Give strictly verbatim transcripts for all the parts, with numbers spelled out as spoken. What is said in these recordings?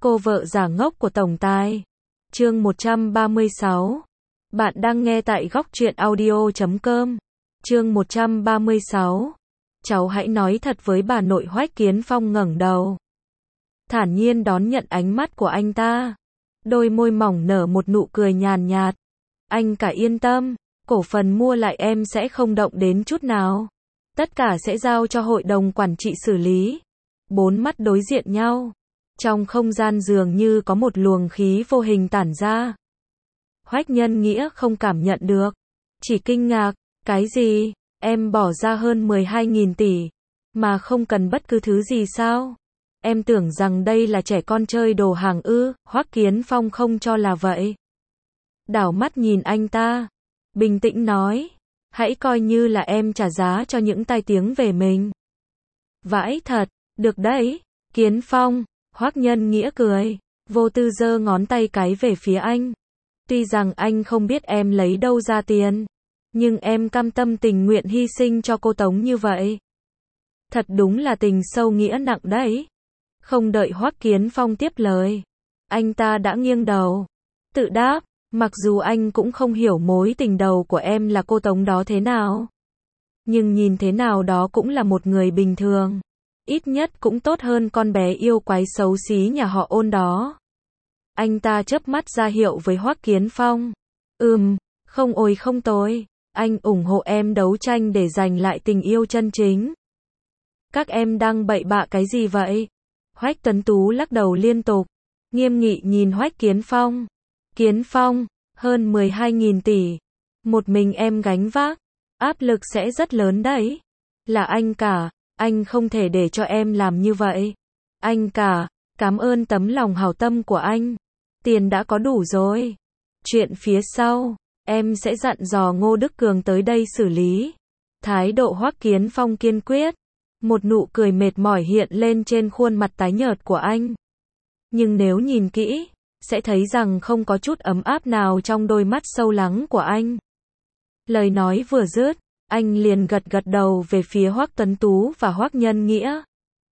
Cô vợ giả ngốc của tổng tài. Chương một trăm ba mươi sáu. Bạn đang nghe tại góc truyện audio chấm com. Chương một trăm ba mươi sáu. Cháu hãy nói thật với bà nội. Hoắc Kiến Phong ngẩng đầu, thản nhiên đón nhận ánh mắt của anh ta. Đôi môi mỏng nở một nụ cười nhàn nhạt. Anh cả yên tâm, cổ phần mua lại em sẽ không động đến chút nào. Tất cả sẽ giao cho hội đồng quản trị xử lý. Bốn mắt đối diện nhau. Trong không gian dường như có một luồng khí vô hình tản ra. Hoắc Nhân Nghĩa không cảm nhận được, chỉ kinh ngạc, cái gì, em bỏ ra hơn mười hai nghìn tỷ, mà không cần bất cứ thứ gì sao? Em tưởng rằng đây là trẻ con chơi đồ hàng ư? Hoắc Kiến Phong không cho là vậy. Đảo mắt nhìn anh ta, bình tĩnh nói, hãy coi như là em trả giá cho những tai tiếng về mình. Vãi thật, được đấy, Kiến Phong. Hoắc Nhân Nghĩa cười, vô tư giơ ngón tay cái về phía anh. Tuy rằng anh không biết em lấy đâu ra tiền, nhưng em cam tâm tình nguyện hy sinh cho cô Tống như vậy. Thật đúng là tình sâu nghĩa nặng đấy. Không đợi Hoắc Kiến Phong tiếp lời, anh ta đã nghiêng đầu, tự đáp, mặc dù anh cũng không hiểu mối tình đầu của em là cô Tống đó thế nào, nhưng nhìn thế nào đó cũng là một người bình thường. Ít nhất cũng tốt hơn con bé yêu quái xấu xí nhà họ Ôn đó. Anh ta chớp mắt ra hiệu với Hoắc Kiến Phong. Ừm, không ôi không tồi. Anh ủng hộ em đấu tranh để giành lại tình yêu chân chính. Các em đang bậy bạ cái gì vậy? Hoắc Tuấn Tú lắc đầu liên tục, nghiêm nghị nhìn Hoắc Kiến Phong. Kiến Phong, hơn mười hai nghìn tỷ. Một mình em gánh vác, áp lực sẽ rất lớn đấy. Là anh cả. Anh không thể để cho em làm như vậy. Anh cả, cảm ơn tấm lòng hảo tâm của anh. Tiền đã có đủ rồi. Chuyện phía sau, em sẽ dặn dò Ngô Đức Cường tới đây xử lý. Thái độ Hoắc Kiến Phong kiên quyết. Một nụ cười mệt mỏi hiện lên trên khuôn mặt tái nhợt của anh. Nhưng nếu nhìn kỹ, sẽ thấy rằng không có chút ấm áp nào trong đôi mắt sâu lắng của anh. Lời nói vừa dứt, anh liền gật gật đầu về phía Hoắc Tuấn Tú và Hoắc Nhân Nghĩa.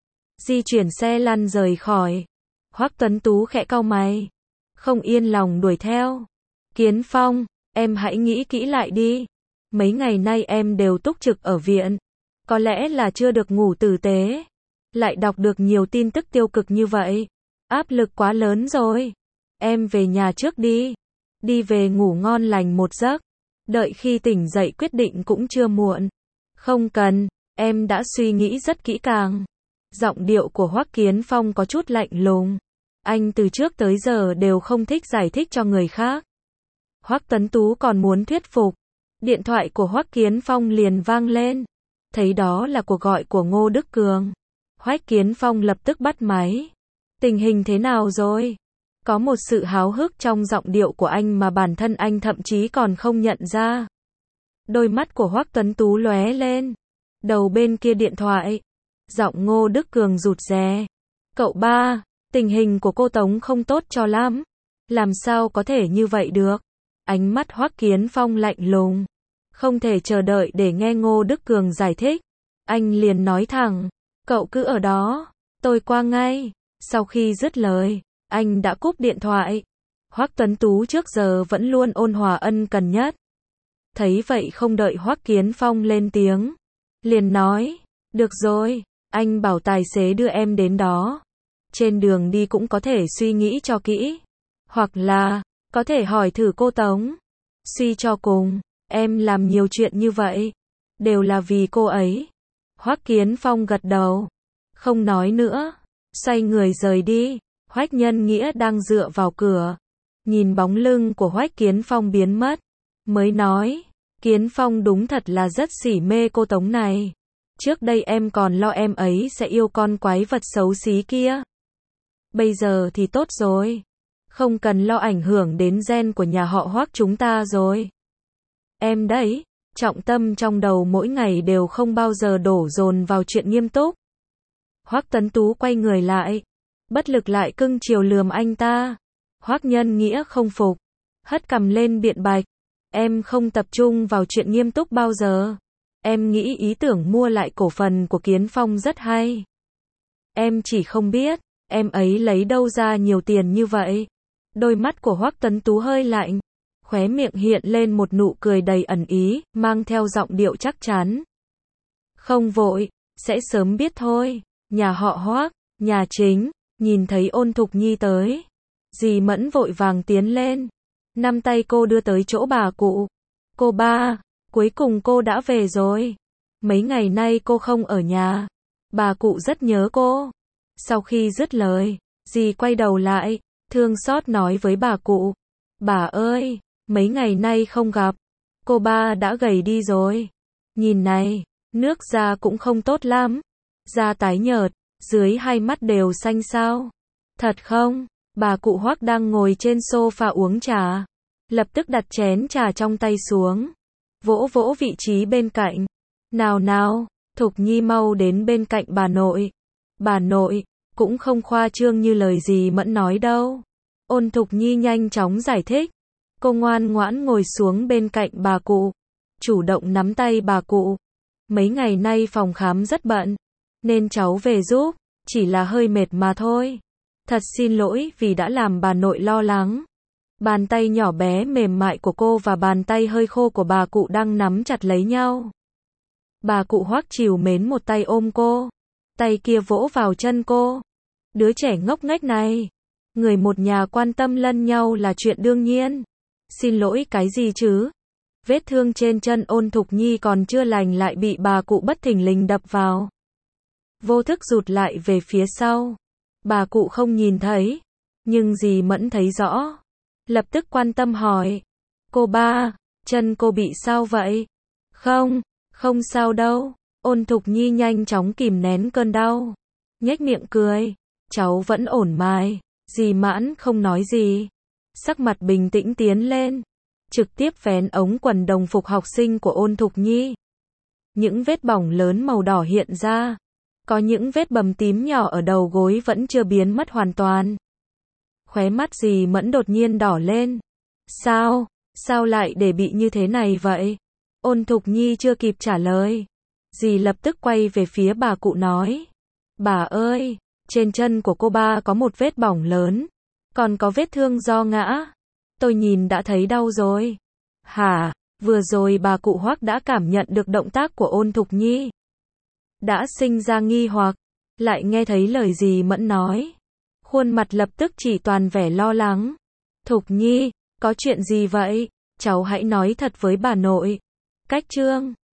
Di chuyển xe lăn rời khỏi. Hoắc Tuấn Tú khẽ cau mày, không yên lòng đuổi theo. Kiến Phong, em hãy nghĩ kỹ lại đi. Mấy ngày nay em đều túc trực ở viện. Có lẽ là chưa được ngủ tử tế. Lại đọc được nhiều tin tức tiêu cực như vậy. Áp lực quá lớn rồi. Em về nhà trước đi. Đi về ngủ ngon lành một giấc. Đợi khi tỉnh dậy quyết định cũng chưa muộn. Không cần, em đã suy nghĩ rất kỹ càng. Giọng điệu của Hoắc Kiến Phong có chút lạnh lùng. Anh từ trước tới giờ đều không thích giải thích cho người khác. Hoắc Tuấn Tú còn muốn thuyết phục. Điện thoại của Hoắc Kiến Phong liền vang lên. Thấy đó là cuộc gọi của Ngô Đức Cường. Hoắc Kiến Phong lập tức bắt máy. Tình hình thế nào rồi? Có một sự háo hức trong giọng điệu của anh mà bản thân anh thậm chí còn không nhận ra. Đôi mắt của Hoắc Tuấn Tú lóe lên. Đầu bên kia điện thoại, giọng Ngô Đức Cường rụt rè. Cậu ba, tình hình của cô Tống không tốt cho lắm. Làm sao có thể như vậy được? Ánh mắt Hoắc Kiến Phong lạnh lùng. Không thể chờ đợi để nghe Ngô Đức Cường giải thích. Anh liền nói thẳng, cậu cứ ở đó, tôi qua ngay. Sau khi dứt lời, anh đã cúp điện thoại. Hoắc Tuấn Tú trước giờ vẫn luôn ôn hòa ân cần nhất. Thấy vậy không đợi Hoắc Kiến Phong lên tiếng, liền nói, được rồi, anh bảo tài xế đưa em đến đó. Trên đường đi cũng có thể suy nghĩ cho kỹ. Hoặc là, có thể hỏi thử cô Tống. Suy cho cùng, em làm nhiều chuyện như vậy, đều là vì cô ấy. Hoắc Kiến Phong gật đầu, không nói nữa, xoay người rời đi. Hoắc Nhân Nghĩa đang dựa vào cửa, nhìn bóng lưng của Hoắc Kiến Phong biến mất, mới nói, Kiến Phong đúng thật là rất sỉ mê cô Tống này. Trước đây em còn lo em ấy sẽ yêu con quái vật xấu xí kia. Bây giờ thì tốt rồi, không cần lo ảnh hưởng đến gen của nhà họ Hoắc chúng ta rồi. Em đấy, trọng tâm trong đầu mỗi ngày đều không bao giờ đổ dồn vào chuyện nghiêm túc. Hoắc Tuấn Tú quay người lại, bất lực lại cưng chiều lườm anh ta. Hoắc Nhân Nghĩa không phục, hất cằm lên biện bạch, em không tập trung vào chuyện nghiêm túc bao giờ. Em nghĩ ý tưởng mua lại cổ phần của Kiến Phong rất hay. Em chỉ không biết, Em ấy lấy đâu ra nhiều tiền như vậy? Đôi mắt của Hoắc Tấn Tú hơi lạnh, khóe miệng hiện lên một nụ cười đầy ẩn ý, mang theo giọng điệu chắc chắn. Không vội, sẽ sớm biết thôi. Nhà họ Hoắc, nhà chính, nhìn thấy Ôn Thục Nhi tới, dì Mẫn vội vàng tiến lên, nắm tay cô đưa tới chỗ bà cụ. Cô ba, cuối cùng cô đã về rồi. Mấy ngày nay cô không ở nhà, bà cụ rất nhớ cô. Sau khi dứt lời, dì quay đầu lại, thương xót nói với bà cụ. Bà ơi, mấy ngày nay không gặp, cô ba đã gầy đi rồi. Nhìn này, nước da cũng không tốt lắm, da tái nhợt, dưới hai mắt đều xanh xao. Thật không? Bà cụ Hoắc đang ngồi trên sofa uống trà, lập tức đặt chén trà trong tay xuống, vỗ vỗ vị trí bên cạnh. Nào nào, Thục Nhi mau đến bên cạnh bà nội. Bà nội, cũng không khoa trương như lời dì Mẫn nói đâu. Ôn Thục Nhi nhanh chóng giải thích. Cô ngoan ngoãn ngồi xuống bên cạnh bà cụ, chủ động nắm tay bà cụ. Mấy ngày nay phòng khám rất bận, nên cháu về giúp, chỉ là hơi mệt mà thôi. Thật xin lỗi vì đã làm bà nội lo lắng. Bàn tay nhỏ bé mềm mại của cô và bàn tay hơi khô của bà cụ đang nắm chặt lấy nhau. Bà cụ Hoắc trìu mến một tay ôm cô, tay kia vỗ vào chân cô. Đứa trẻ ngốc nghếch này, người một nhà quan tâm lẫn nhau là chuyện đương nhiên. Xin lỗi cái gì chứ? Vết thương trên chân Ôn Thục Nhi còn chưa lành lại bị bà cụ bất thình lình đập vào. Vô thức rụt lại về phía sau. Bà cụ không nhìn thấy, nhưng dì Mẫn thấy rõ. Lập tức quan tâm hỏi. Cô ba, chân cô bị sao vậy? Không, không sao đâu. Ôn Thục Nhi nhanh chóng kìm nén cơn đau, nhếch miệng cười. Cháu vẫn ổn mà. Dì Mãn không nói gì, sắc mặt bình tĩnh tiến lên, trực tiếp vén ống quần đồng phục học sinh của Ôn Thục Nhi. Những vết bỏng lớn màu đỏ hiện ra, có những vết bầm tím nhỏ ở đầu gối vẫn chưa biến mất hoàn toàn. Khóe mắt dì Mẫn đột nhiên đỏ lên. Sao, sao lại để bị như thế này vậy? Ôn Thục Nhi chưa kịp trả lời, dì lập tức quay về phía bà cụ nói. Bà ơi, trên chân của cô ba có một vết bỏng lớn, còn có vết thương do ngã. Tôi nhìn đã thấy đau rồi. Hả? Vừa rồi bà cụ Hoắc đã cảm nhận được động tác của Ôn Thục Nhi, đã sinh ra nghi hoặc, lại nghe thấy lời dì Mẫn nói, khuôn mặt lập tức chỉ toàn vẻ lo lắng. Thục Nhi, có chuyện gì vậy? Cháu hãy nói thật với bà nội. Cách chương